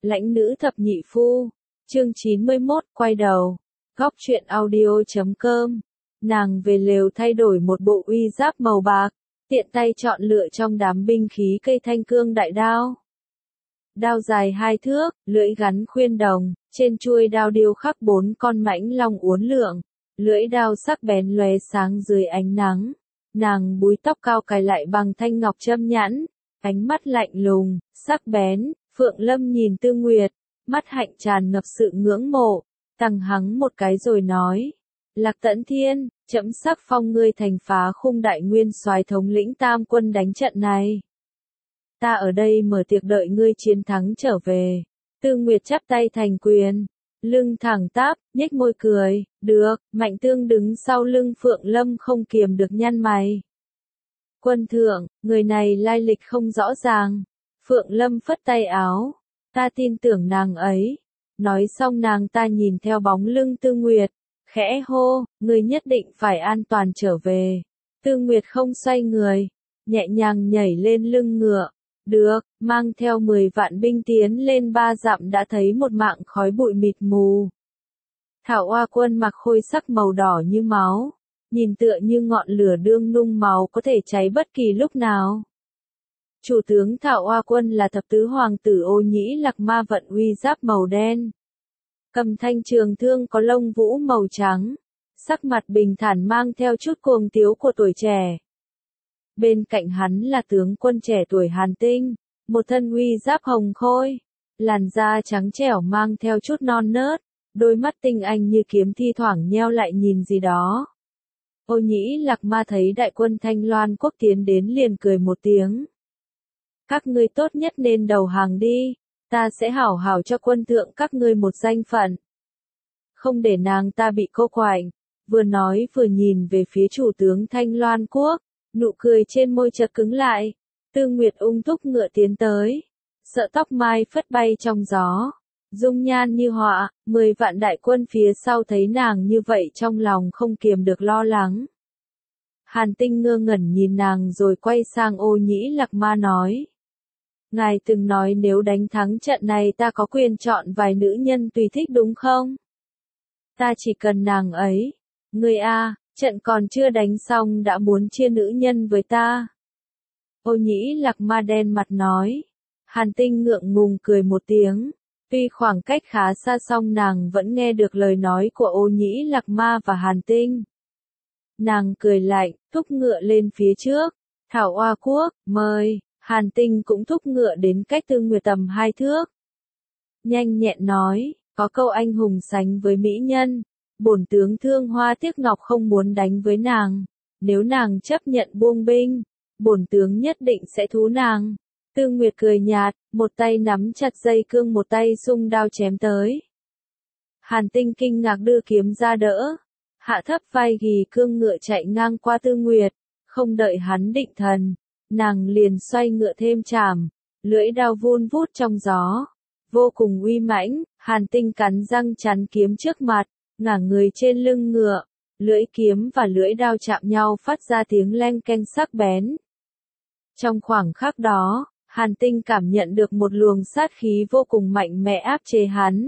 Lãnh nữ thập nhị phu. Chương 91, quay đầu. Góc truyện audio.com. Nàng về lều thay đổi một bộ uy giáp màu bạc, tiện tay chọn lựa trong đám binh khí cây thanh cương đại đao. Đao dài 2 thước, lưỡi gắn khuyên đồng, trên chuôi đao điêu khắc 4 con mãnh long uốn lượn, lưỡi đao sắc bén lóe sáng dưới ánh nắng. Nàng búi tóc cao cài lại bằng thanh ngọc châm nhẵn, ánh mắt lạnh lùng, sắc bén. Phượng Lâm nhìn Tư Nguyệt, mắt hạnh tràn ngập sự ngưỡng mộ, tằng hắng một cái rồi nói: Lạc Tẫn Thiên, trẫm sắc phong ngươi thành Phá Khung đại nguyên soái thống lĩnh tam quân đánh trận này. Ta ở đây mở tiệc đợi ngươi chiến thắng trở về. Tư Nguyệt chắp tay thành quyền, lưng thẳng tắp, nhếch môi cười. Được. Mạnh Tương đứng sau lưng Phượng Lâm không kiềm được nhăn mày. Quân thượng, người này lai lịch không rõ ràng. Phượng Lâm phất tay áo. Ta tin tưởng nàng ấy. Nói xong nàng ta nhìn theo bóng lưng Tư Nguyệt, khẽ hô: Ngươi nhất định phải an toàn trở về. Tư Nguyệt không xoay người, nhẹ nhàng nhảy lên lưng ngựa. Được. Mang theo 10 vạn binh tiến lên 3 dặm đã thấy một mảng khói bụi mịt mù. Thảo Oa quân mặc khôi sắc màu đỏ như máu, nhìn tựa như ngọn lửa đương nung máu có thể cháy bất kỳ lúc nào. Chủ tướng Thảo Oa quân là thập tứ hoàng tử Ô Nhĩ Lạc Ma vận uy giáp màu đen, cầm thanh trường thương có lông vũ màu trắng, sắc mặt bình thản mang theo chút cuồng tiếu của tuổi trẻ. Bên cạnh hắn là tướng quân trẻ tuổi Hàn Tinh, một thân uy giáp hồng khôi, làn da trắng trẻo mang theo chút non nớt, đôi mắt tinh anh như kiếm thi thoảng nheo lại nhìn gì đó. Ô Nhĩ Lạc Ma thấy đại quân Thanh Loan quốc tiến đến liền cười một tiếng. Các ngươi tốt nhất nên đầu hàng đi, ta sẽ hảo hảo cho quân thượng các ngươi một danh phận. Không để nàng ta bị cô quạnh. Vừa nói vừa nhìn về phía chủ tướng Thanh Loan quốc, nụ cười trên môi chợt cứng lại. Tư Nguyệt ung thúc ngựa tiến tới, sợ tóc mai phất bay trong gió, dung nhan như họa. 10 vạn đại quân phía sau thấy nàng như vậy trong lòng không kiềm được lo lắng. Hàn Tinh ngơ ngẩn nhìn nàng rồi quay sang Ô Nhĩ Lạc Ma nói: Ngài từng nói nếu đánh thắng trận này ta có quyền chọn vài nữ nhân tùy thích đúng không? Ta chỉ cần nàng ấy. Ngươi a, trận còn chưa đánh xong đã muốn chia nữ nhân với ta. Ô Nhĩ Lạc Ma đen mặt nói. Hàn Tinh ngượng ngùng cười một tiếng. Tuy khoảng cách khá xa song nàng vẫn nghe được lời nói của Ô Nhĩ Lạc Ma và Hàn Tinh. Nàng cười lạnh, thúc ngựa lên phía trước. Thảo Oa quốc, mời. Hàn Tinh cũng thúc ngựa đến cách Tư Nguyệt tầm 2 thước. Nhanh nhẹn nói, có câu anh hùng sánh với mỹ nhân. Bổn tướng thương hoa tiếc ngọc không muốn đánh với nàng. Nếu nàng chấp nhận buông binh, bổn tướng nhất định sẽ thú nàng. Tư Nguyệt cười nhạt, một tay nắm chặt dây cương một tay xung đao chém tới. Hàn Tinh kinh ngạc đưa kiếm ra đỡ. Hạ thấp vai ghi cương ngựa chạy ngang qua Tư Nguyệt. Không đợi hắn định thần, nàng liền xoay ngựa thêm chảm, lưỡi đao vun vút trong gió, vô cùng uy mãnh. Hàn Tinh cắn răng chắn kiếm trước mặt, ngả người trên lưng ngựa, lưỡi kiếm và lưỡi đao chạm nhau phát ra tiếng leng keng sắc bén. Trong khoảng khắc đó, Hàn Tinh cảm nhận được một luồng sát khí vô cùng mạnh mẽ áp chế hắn.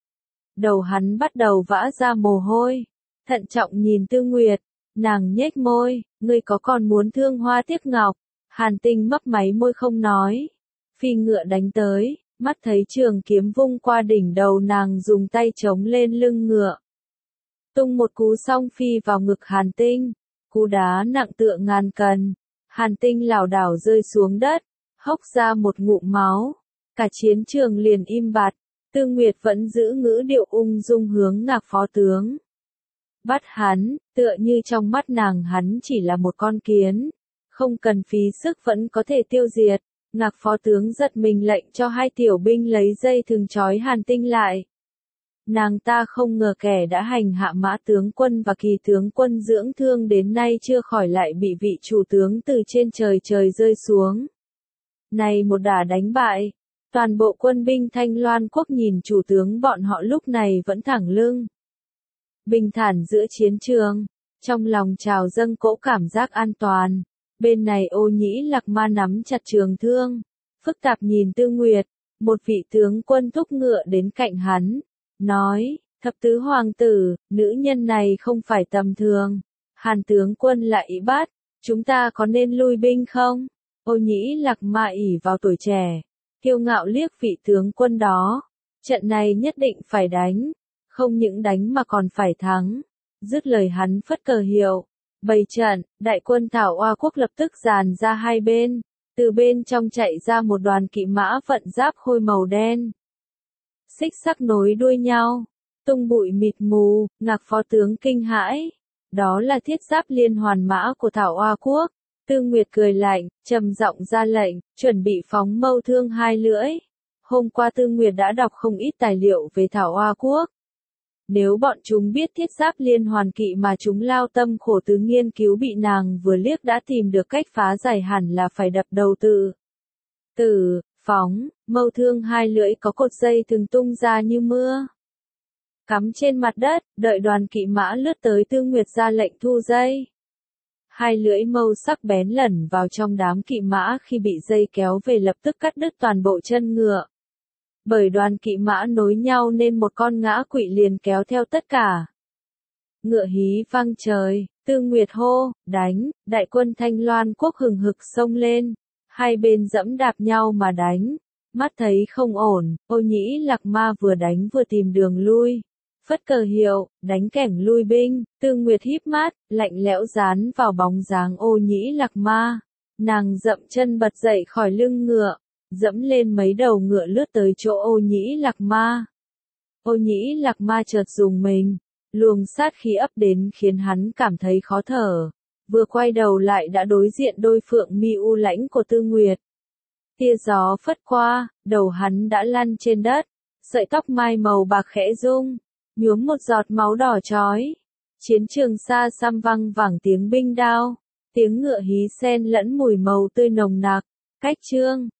Đầu hắn bắt đầu vã ra mồ hôi, thận trọng nhìn Tư Nguyệt, nàng nhếch môi, ngươi có còn muốn thương hoa tiếc ngọc? Hàn Tinh mấp máy môi không nói. Phi ngựa đánh tới, mắt thấy trường kiếm vung qua đỉnh đầu nàng dùng tay chống lên lưng ngựa. Tung một cú song phi vào ngực Hàn Tinh, cú đá nặng tựa ngàn cân. Hàn Tinh lảo đảo rơi xuống đất, hốc ra một ngụm máu. Cả chiến trường liền im bặt. Tư Nguyệt vẫn giữ ngữ điệu ung dung hướng Ngạc phó tướng. Bắt hắn, tựa như trong mắt nàng hắn chỉ là một con kiến. Không cần phí sức vẫn có thể tiêu diệt. Ngạc phó tướng giật mình lệnh cho 2 tiểu binh lấy dây thừng trói Hàn Tinh lại. Nàng ta không ngờ kẻ đã hành hạ Mã tướng quân và Kỳ tướng quân dưỡng thương đến nay chưa khỏi lại bị vị chủ tướng từ trên trời rơi xuống. Này một đả đánh bại, toàn bộ quân binh Thanh Loan quốc nhìn chủ tướng bọn họ lúc này vẫn thẳng lưng. Bình thản giữa chiến trường, trong lòng trào dâng cỗ cảm giác an toàn. Bên này Ô Nhĩ Lạc Ma nắm chặt trường thương, phức tạp nhìn Tư Nguyệt, Một vị tướng quân thúc ngựa đến cạnh hắn, nói, thập tứ hoàng tử, nữ nhân này không phải tầm thường. Hàn tướng quân lại ý bát, chúng ta có nên lui binh không? Ô Nhĩ Lạc Ma ỷ vào tuổi trẻ, kiêu ngạo liếc vị tướng quân đó. Trận này nhất định phải đánh, không những đánh mà còn phải thắng. Dứt lời hắn phất cờ hiệu, bày trận, đại quân Thảo Hoa quốc lập tức dàn ra hai bên. Từ bên trong chạy ra một đoàn kỵ mã vận giáp khôi màu đen. Xích sắc nối đuôi nhau, tung bụi mịt mù, Ngạc phó tướng kinh hãi. Đó là thiết giáp liên hoàn mã của Thảo Hoa quốc. Tư Nguyệt cười lạnh, trầm giọng ra lệnh, chuẩn bị phóng mâu thương hai lưỡi. Hôm qua Tư Nguyệt đã đọc không ít tài liệu về Thảo Hoa quốc. Nếu bọn chúng biết thiết giáp liên hoàn kỵ mà chúng lao tâm khổ tứ nghiên cứu bị nàng vừa liếc đã tìm được cách phá giải hẳn là phải đập đầu phóng, mâu thương hai lưỡi có cột dây thường tung ra như mưa. Cắm trên mặt đất, đợi đoàn kỵ mã lướt tới Tư Nguyệt ra lệnh thu dây. Hai lưỡi mâu sắc bén lẩn vào trong đám kỵ mã khi bị dây kéo về lập tức cắt đứt toàn bộ chân ngựa. Bởi đoàn kỵ mã nối nhau nên một con ngã quỵ liền kéo theo tất cả. Ngựa hí vang trời, Tư Nguyệt hô, đánh, đại quân Thanh Loan quốc hừng hực xông lên. Hai bên dẫm đạp nhau mà đánh. Mắt thấy không ổn, Ô Nhĩ Lạc Ma vừa đánh vừa tìm đường lui. Phất cờ hiệu, đánh kẻng lui binh. Tư Nguyệt híp mắt, lạnh lẽo dán vào bóng dáng Ô Nhĩ Lạc Ma. Nàng dậm chân bật dậy khỏi lưng ngựa, dẫm lên mấy đầu ngựa lướt tới chỗ Ô Nhĩ Lạc Ma. Ô Nhĩ Lạc Ma chợt rùng mình, luồng sát khí ập đến khiến hắn cảm thấy khó thở. Vừa quay đầu lại đã đối diện đôi phượng mi u lãnh của Tư Nguyệt. Tia gió phất qua, đầu hắn đã lăn trên đất, sợi tóc mai màu bạc khẽ rung, nhuốm một giọt máu đỏ chói. Chiến trường xa xăm vang vẳng tiếng binh đao, tiếng ngựa hí xen lẫn mùi màu tươi nồng nặc. Cách chương